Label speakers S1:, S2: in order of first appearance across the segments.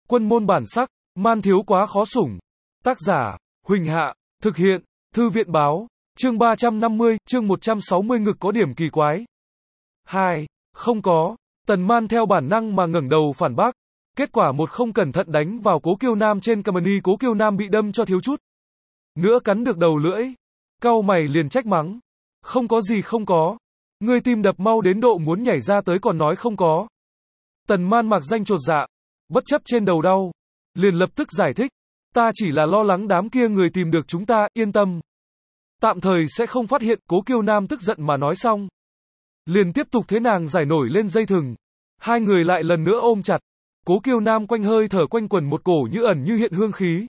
S1: Quân môn bản sắc, man thiếu quá khó sủng. Tác giả, Huỳnh Hạ, thực hiện, Thư viện báo, chương 350, chương 160 ngực có điểm kỳ quái. 2. Không có, Tần Man theo bản năng mà ngẩng đầu phản bác. Kết quả một không cẩn thận đánh vào Cố Kiêu Nam trên company, Cố Kiêu Nam bị đâm cho thiếu chút nữa cắn được đầu lưỡi. Cau mày liền trách mắng. Không có gì không có. Ngươi tim đập mau đến độ muốn nhảy ra tới còn nói không có. Tần Man mặc danh chột dạ, bất chấp trên đầu đau, liền lập tức giải thích. Ta chỉ là lo lắng đám kia người tìm được chúng ta, yên tâm. Tạm thời sẽ không phát hiện. Cố Kiêu Nam tức giận mà nói xong, liền tiếp tục thế nàng giải nổi lên dây thừng. Hai người lại lần nữa ôm chặt. Cố Kiêu Nam quanh hơi thở quanh quẩn một cổ như ẩn như hiện hương khí.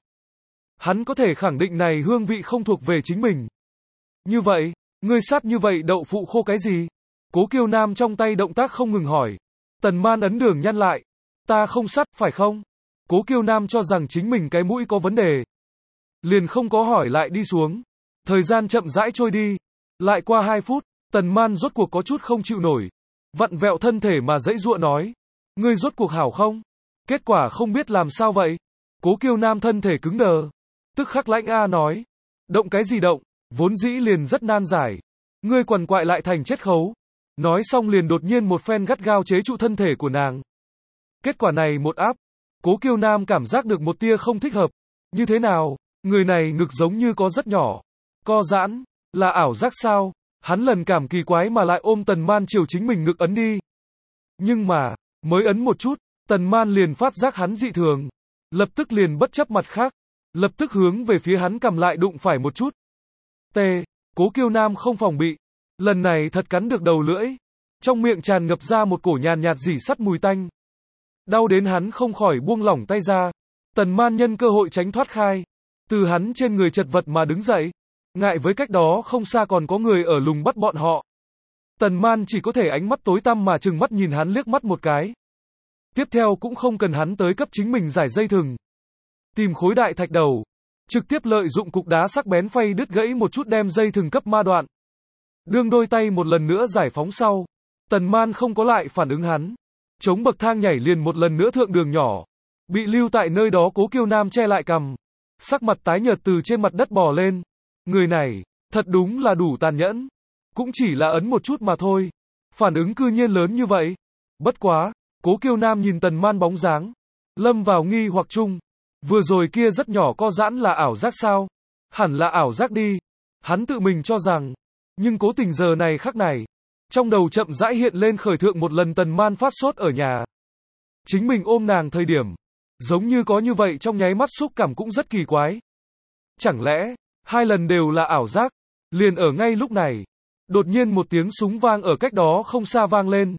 S1: Hắn có thể khẳng định này hương vị không thuộc về chính mình. Như vậy, ngươi sát như vậy đậu phụ khô cái gì? Cố Kiêu Nam trong tay động tác không ngừng hỏi. Tần Man ấn đường nhăn lại. Ta không sát, phải không? Cố Kiêu Nam cho rằng chính mình cái mũi có vấn đề, liền không có hỏi lại đi xuống. Thời gian chậm rãi trôi đi. Lại qua 2 phút, Tần Man rốt cuộc có chút không chịu nổi. Vặn vẹo thân thể mà giãy giụa nói. Ngươi rốt cuộc hảo không? Kết quả không biết làm sao vậy. Cố Kiêu Nam thân thể cứng đờ. Tức khắc lãnh A nói. Động cái gì động, vốn dĩ liền rất nan giải. Ngươi quằn quại lại thành chết khấu. Nói xong liền đột nhiên một phen gắt gao chế trụ thân thể của nàng. Kết quả này một áp, Cố Kiêu Nam cảm giác được một tia không thích hợp. Như thế nào, người này ngực giống như có rất nhỏ. Co giãn, là ảo giác sao? Hắn lần cảm kỳ quái mà lại ôm Tần Man chiều chính mình ngực ấn đi. Nhưng mà, mới ấn một chút, Tần Man liền phát giác hắn dị thường. Lập tức liền bất chấp mặt khác. Lập tức hướng về phía hắn cầm lại đụng phải một chút. T. Cố Kiêu Nam không phòng bị. Lần này thật cắn được đầu lưỡi. Trong miệng tràn ngập ra một cổ nhàn nhạt rỉ sắt mùi tanh. Đau đến hắn không khỏi buông lỏng tay ra. Tần Man nhân cơ hội tránh thoát khai. Từ hắn trên người chật vật mà đứng dậy. Ngại với cách đó không xa còn có người ở lùng bắt bọn họ. Tần Man chỉ có thể ánh mắt tối tăm mà trừng mắt nhìn hắn liếc mắt một cái. Tiếp theo cũng không cần hắn tới cấp chính mình giải dây thừng. Tìm khối đại thạch đầu. Trực tiếp lợi dụng cục đá sắc bén phay đứt gãy một chút đem dây thừng cấp ma đoạn. Đương đôi tay một lần nữa giải phóng sau. Tần Man không có lại phản ứng hắn. Chống bậc thang nhảy liền một lần nữa thượng đường nhỏ. Bị lưu tại nơi đó Cố Kiêu Nam che lại cằm. Sắc mặt tái nhợt từ trên mặt đất bò lên. Người này, thật đúng là đủ tàn nhẫn. Cũng chỉ là ấn một chút mà thôi. Phản ứng cư nhiên lớn như vậy. Bất quá, Cố Kiêu Nam nhìn Tần Man bóng dáng. Lâm vào nghi hoặc chung. Vừa rồi kia rất nhỏ co giãn là ảo giác sao? Hẳn là ảo giác đi. Hắn tự mình cho rằng. Nhưng cố tình giờ này khắc này. Trong đầu chậm rãi hiện lên khởi thượng một lần Tần Man phát sốt ở nhà. Chính mình ôm nàng thời điểm. Giống như có như vậy trong nháy mắt xúc cảm cũng rất kỳ quái. Chẳng lẽ, 2 lần đều là ảo giác? Liền ở ngay lúc này. Đột nhiên một tiếng súng vang ở cách đó không xa vang lên.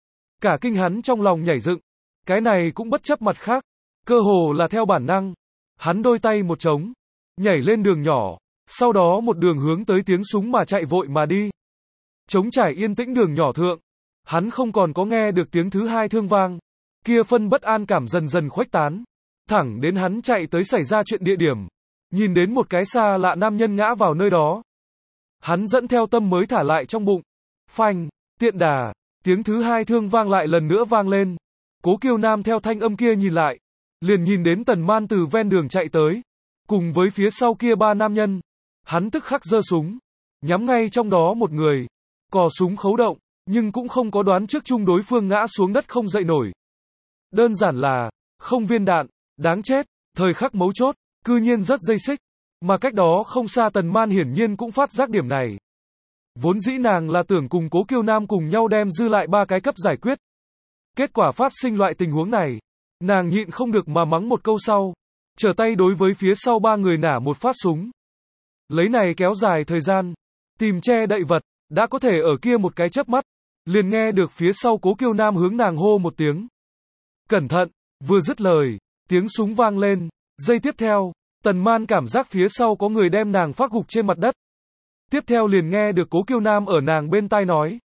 S1: Cả kinh hắn trong lòng nhảy dựng. Cái này cũng bất chấp mặt khác. Cơ hồ là theo bản năng. Hắn đôi tay một trống. Nhảy lên đường nhỏ. Sau đó một đường hướng tới tiếng súng mà chạy vội mà đi. Trống trải yên tĩnh đường nhỏ thượng. Hắn không còn có nghe được tiếng thứ 2 thương vang. Kia phân bất an cảm dần dần khuếch tán. Thẳng đến hắn chạy tới xảy ra chuyện địa điểm. Nhìn đến một cái xa lạ nam nhân ngã vào nơi đó. Hắn dẫn theo tâm mới thả lại trong bụng. Phanh, tiện đà. Tiếng thứ 2 thương vang lại lần nữa vang lên. Cố Kiêu Nam theo thanh âm kia nhìn lại. Liền nhìn đến Tần Man từ ven đường chạy tới. Cùng với phía sau kia 3 nam nhân. Hắn tức khắc giơ súng. Nhắm ngay trong đó một người. Cò súng khấu động. Nhưng cũng không có đoán trước chung đối phương ngã xuống đất không dậy nổi. Đơn giản là. Không viên đạn. Đáng chết. Thời khắc mấu chốt. Cư nhiên rất dây xích. Mà cách đó không xa Tần Man hiển nhiên cũng phát giác điểm này. Vốn dĩ nàng là tưởng cùng Cố Kiêu Nam cùng nhau đem dư lại 3 cái cấp giải quyết. Kết quả phát sinh loại tình huống này. Nàng nhịn không được mà mắng một câu sau. Trở tay đối với phía sau 3 người nả một phát súng. Lấy này kéo dài thời gian. Tìm che đậy vật. Đã có thể ở kia một cái chớp mắt. Liền nghe được phía sau Cố Kiêu Nam hướng nàng hô một tiếng. Cẩn thận. Vừa dứt lời. Tiếng súng vang lên. Giây tiếp theo. Tần Man cảm giác phía sau có người đem nàng phát gục trên mặt đất. Tiếp theo liền nghe được Cố Kiêu Nam ở nàng bên tai nói.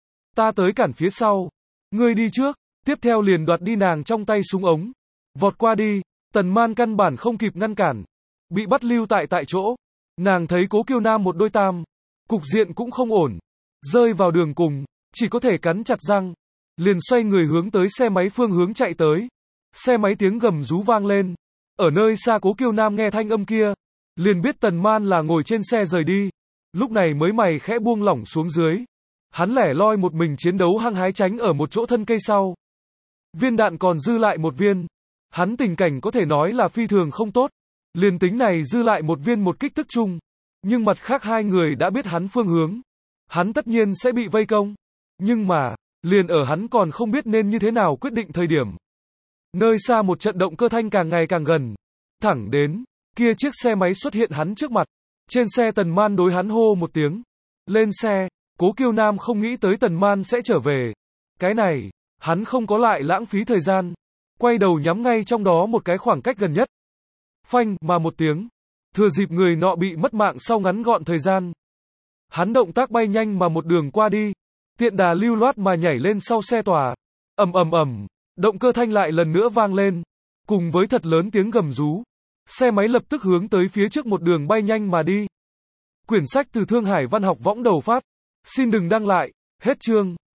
S1: Ta tới cản phía sau. Ngươi đi trước. Tiếp theo liền đoạt đi nàng trong tay súng ống. Vọt qua đi. Tần Man căn bản không kịp ngăn cản. Bị bắt lưu tại chỗ. Nàng thấy Cố Kiêu Nam một đôi tam. Cục diện cũng không ổn. Rơi vào đường cùng. Chỉ có thể cắn chặt răng. Liền xoay người hướng tới xe máy phương hướng chạy tới. Xe máy tiếng gầm rú vang lên. Ở nơi xa Cố Kiêu Nam nghe thanh âm kia, liền biết Tần Man là ngồi trên xe rời đi. Lúc này mới mày khẽ buông lỏng xuống dưới. Hắn lẻ loi một mình chiến đấu hăng hái tránh ở một chỗ thân cây sau. Viên đạn còn dư lại một viên. Hắn tình cảnh có thể nói là phi thường không tốt. Liền tính này dư lại một viên một kích tức chung. Nhưng mặt khác hai người đã biết hắn phương hướng. Hắn tất nhiên sẽ bị vây công. Nhưng mà, liền ở hắn còn không biết nên như thế nào quyết định thời điểm. Nơi xa một trận động cơ thanh càng ngày càng gần. Thẳng đến, kia chiếc xe máy xuất hiện hắn trước mặt. Trên xe Tần Man đối hắn hô một tiếng. Lên xe, Cố Kiêu Nam không nghĩ tới Tần Man sẽ trở về. Cái này, hắn không có lại lãng phí thời gian. Quay đầu nhắm ngay trong đó một cái khoảng cách gần nhất. Phanh mà một tiếng. Thừa dịp người nọ bị mất mạng sau ngắn gọn thời gian. Hắn động tác bay nhanh mà một đường qua đi. Tiện đà lưu loát mà nhảy lên sau xe tòa. Ầm ầm ầm, động cơ thanh lại lần nữa vang lên. Cùng với thật lớn tiếng gầm rú. Xe máy lập tức hướng tới phía trước một đường bay nhanh mà đi. Quyển sách từ Thương Hải Văn học võng đầu phát. Xin đừng đăng lại. Hết chương.